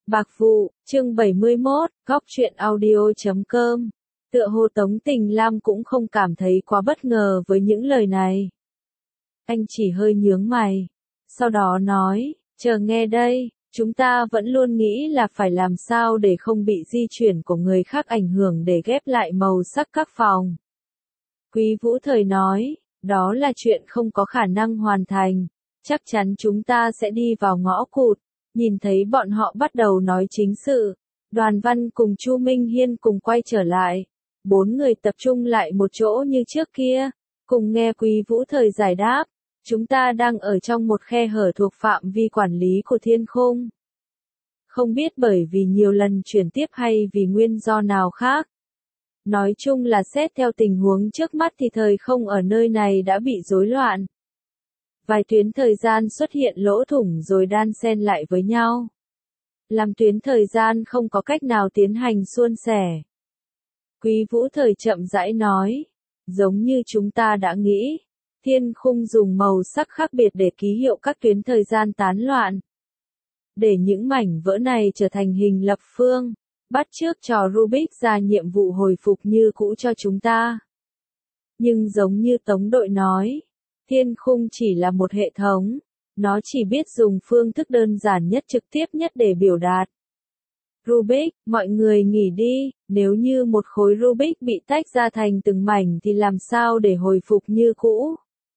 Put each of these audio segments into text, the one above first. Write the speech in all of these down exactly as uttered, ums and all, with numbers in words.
Bạc vụ, chương bảy mươi mốt, góc truyện audio chấm com. Tựa hồ Tống Tình Lam cũng không cảm thấy quá bất ngờ với những lời này. Anh chỉ hơi nhướng mày. Sau đó nói, chờ nghe đây, chúng ta vẫn luôn nghĩ là phải làm sao để không bị di chuyển của người khác ảnh hưởng để ghép lại màu sắc các phòng. Quý Vũ Thời nói, đó là chuyện không có khả năng hoàn thành. Chắc chắn chúng ta sẽ đi vào ngõ cụt. Nhìn thấy bọn họ bắt đầu nói chính sự, Đoàn Văn cùng Chu Minh Hiên cùng quay trở lại. Bốn người tập trung lại một chỗ như trước kia, cùng nghe Quý Vũ Thời giải đáp. Chúng ta đang ở trong một khe hở thuộc phạm vi quản lý của Thiên Khung. Không biết bởi vì nhiều lần chuyển tiếp hay vì nguyên do nào khác. Nói chung là xét theo tình huống trước mắt thì thời không ở nơi này đã bị rối loạn. Vài tuyến thời gian xuất hiện lỗ thủng rồi đan xen lại với nhau. Làm tuyến thời gian không có cách nào tiến hành suôn sẻ. Quý Vũ Thời chậm rãi nói, giống như chúng ta đã nghĩ, Thiên Khung dùng màu sắc khác biệt để ký hiệu các tuyến thời gian tán loạn. Để những mảnh vỡ này trở thành hình lập phương, bắt chước trò Rubik ra nhiệm vụ hồi phục như cũ cho chúng ta. Nhưng giống như Tống đội nói, Thiên Khung chỉ là một hệ thống, nó chỉ biết dùng phương thức đơn giản nhất trực tiếp nhất để biểu đạt. Rubik, mọi người nghỉ đi, nếu như một khối Rubik bị tách ra thành từng mảnh thì làm sao để hồi phục như cũ?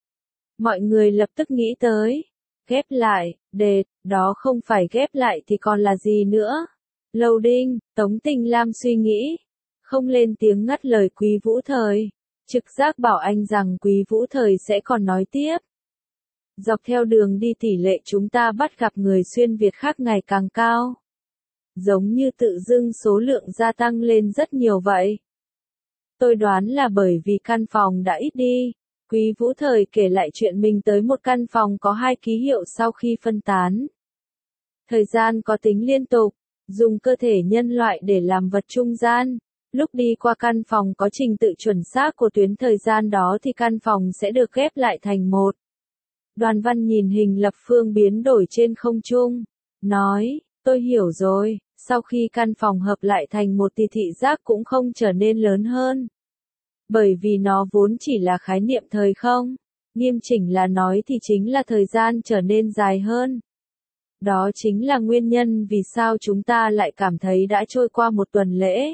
Mọi người lập tức nghĩ tới, ghép lại, đệt, đó không phải ghép lại thì còn là gì nữa? Loading, Tống Tình Lam suy nghĩ, không lên tiếng ngắt lời Quý Vũ Thời. Trực giác bảo anh rằng Quý Vũ Thời sẽ còn nói tiếp. Dọc theo đường đi tỷ lệ chúng ta bắt gặp người xuyên Việt khác ngày càng cao. Giống như tự dưng số lượng gia tăng lên rất nhiều vậy. Tôi đoán là bởi vì căn phòng đã ít đi. Quý Vũ Thời kể lại chuyện mình tới một căn phòng có hai ký hiệu sau khi phân tán. Thời gian có tính liên tục, dùng cơ thể nhân loại để làm vật trung gian. Lúc đi qua căn phòng có trình tự chuẩn xác của tuyến thời gian đó thì căn phòng sẽ được ghép lại thành một. Đoàn Văn nhìn hình lập phương biến đổi trên không trung, nói, tôi hiểu rồi, sau khi căn phòng hợp lại thành một thì thị giác cũng không trở nên lớn hơn. Bởi vì nó vốn chỉ là khái niệm thời không, nghiêm chỉnh là nói thì chính là thời gian trở nên dài hơn. Đó chính là nguyên nhân vì sao chúng ta lại cảm thấy đã trôi qua một tuần lễ.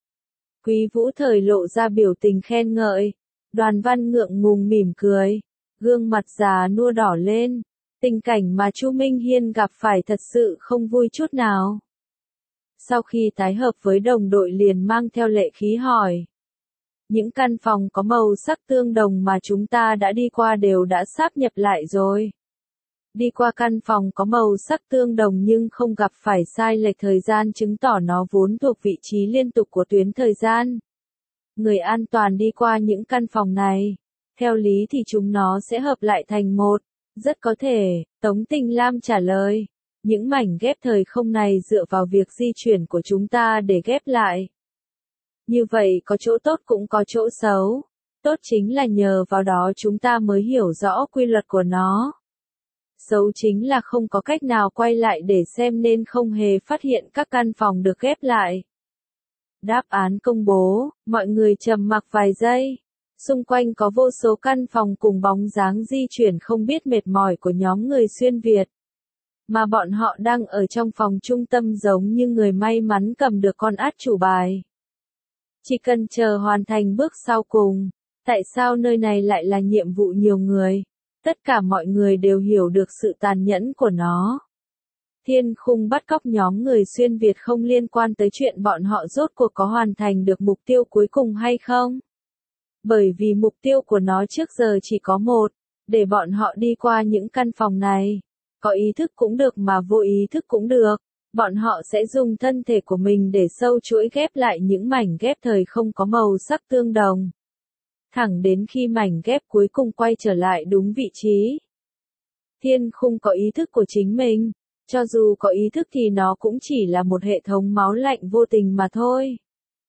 Quý Vũ Thời lộ ra biểu tình khen ngợi, Đoàn Văn ngượng ngùng mỉm cười, gương mặt già nua đỏ lên, tình cảnh mà Chu Minh Hiên gặp phải thật sự không vui chút nào. Sau khi tái hợp với đồng đội liền mang theo lệ khí hỏi, những căn phòng có màu sắc tương đồng mà chúng ta đã đi qua đều đã sáp nhập lại rồi. Đi qua căn phòng có màu sắc tương đồng nhưng không gặp phải sai lệch thời gian chứng tỏ nó vốn thuộc vị trí liên tục của tuyến thời gian. Người an toàn đi qua những căn phòng này. Theo lý thì chúng nó sẽ hợp lại thành một. Rất có thể, Tống Tình Lam trả lời. Những mảnh ghép thời không này dựa vào việc di chuyển của chúng ta để ghép lại. Như vậy có chỗ tốt cũng có chỗ xấu. Tốt chính là nhờ vào đó chúng ta mới hiểu rõ quy luật của nó. Xấu chính là không có cách nào quay lại để xem nên không hề phát hiện các căn phòng được ghép lại. Đáp án công bố, mọi người trầm mặc vài giây. Xung quanh có vô số căn phòng cùng bóng dáng di chuyển không biết mệt mỏi của nhóm người xuyên Việt. Mà bọn họ đang ở trong phòng trung tâm giống như người may mắn cầm được con át chủ bài. Chỉ cần chờ hoàn thành bước sau cùng. Tại sao nơi này lại là nhiệm vụ nhiều người? Tất cả mọi người đều hiểu được sự tàn nhẫn của nó. Thiên Khung bắt cóc nhóm người xuyên Việt không liên quan tới chuyện bọn họ rốt cuộc có hoàn thành được mục tiêu cuối cùng hay không. Bởi vì mục tiêu của nó trước giờ chỉ có một, để bọn họ đi qua những căn phòng này. Có ý thức cũng được mà vô ý thức cũng được. Bọn họ sẽ dùng thân thể của mình để sâu chuỗi ghép lại những mảnh ghép thời không có màu sắc tương đồng. Thẳng đến khi mảnh ghép cuối cùng quay trở lại đúng vị trí. Thiên Khung có ý thức của chính mình, cho dù có ý thức thì nó cũng chỉ là một hệ thống máu lạnh vô tình mà thôi.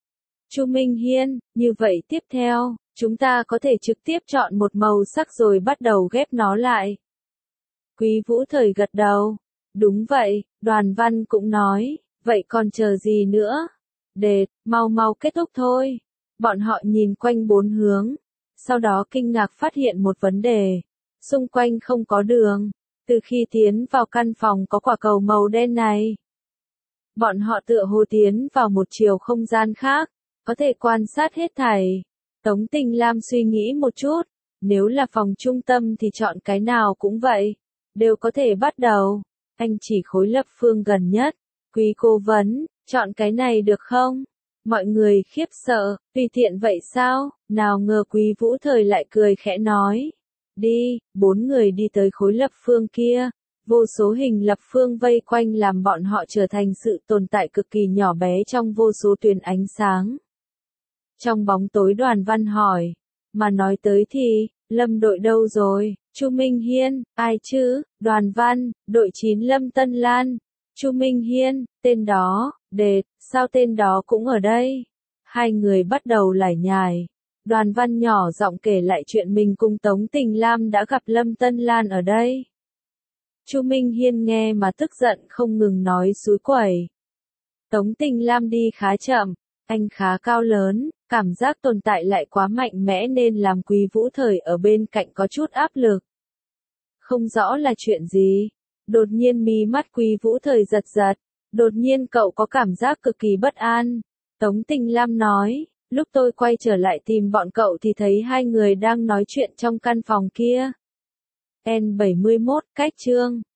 Chu Minh Hiên, như vậy tiếp theo, chúng ta có thể trực tiếp chọn một màu sắc rồi bắt đầu ghép nó lại. Quý Vũ Thời gật đầu. Đúng vậy, Đoàn Văn cũng nói, Vậy còn chờ gì nữa? Đệt, mau mau kết thúc thôi. Bọn họ nhìn quanh bốn hướng. Sau đó kinh ngạc phát hiện một vấn đề. Xung quanh không có đường. Từ khi tiến vào căn phòng có quả cầu màu đen này, bọn họ tựa hồ tiến vào một chiều không gian khác, có thể quan sát hết thảy. Tống Tình Lam suy nghĩ một chút, nếu là phòng trung tâm thì chọn cái nào cũng vậy, đều có thể bắt đầu. Anh chỉ khối lập phương gần nhất. Quý cố vấn, chọn cái này được không? Mọi người khiếp sợ, tùy tiện vậy sao? Nào ngờ Quý Vũ Thời lại cười khẽ nói. Đi, bốn người đi tới khối lập phương kia. Vô số hình lập phương vây quanh làm bọn họ trở thành sự tồn tại cực kỳ nhỏ bé trong vô số tuyến ánh sáng. Trong bóng tối Đoàn Văn hỏi. Mà nói tới thì, Lâm đội đâu rồi? Chu Minh Hiên, ai chứ? Đoàn Văn, đội chín Lâm Tân Lan. Chu Minh Hiên, tên đó, đệt, sao tên đó cũng ở đây? Hai người bắt đầu lải nhải. Đoàn Văn nhỏ giọng kể lại chuyện mình cùng Tống Tình Lam đã gặp Lâm Tân Lan ở đây. Chu Minh Hiên nghe mà tức giận không ngừng nói xúi quẩy. Tống Tình Lam đi khá chậm, anh khá cao lớn, cảm giác tồn tại lại quá mạnh mẽ nên làm Quý Vũ Thời ở bên cạnh có chút áp lực. Không rõ là chuyện gì. Đột nhiên mí mắt Quý Vũ Thời giật giật. Đột nhiên cậu có cảm giác cực kỳ bất an. Tống Tình Lam nói, lúc tôi quay trở lại tìm bọn cậu thì thấy hai người đang nói chuyện trong căn phòng kia. N bảy mươi mốt, cách chương.